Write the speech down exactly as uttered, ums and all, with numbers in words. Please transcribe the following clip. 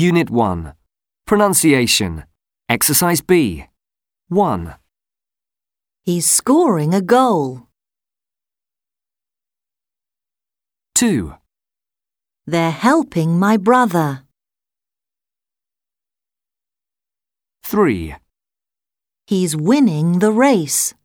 Unit one. Pronunciation. Exercise B. one. He's scoring a goal. two. They're helping my brother. three. He's winning the race.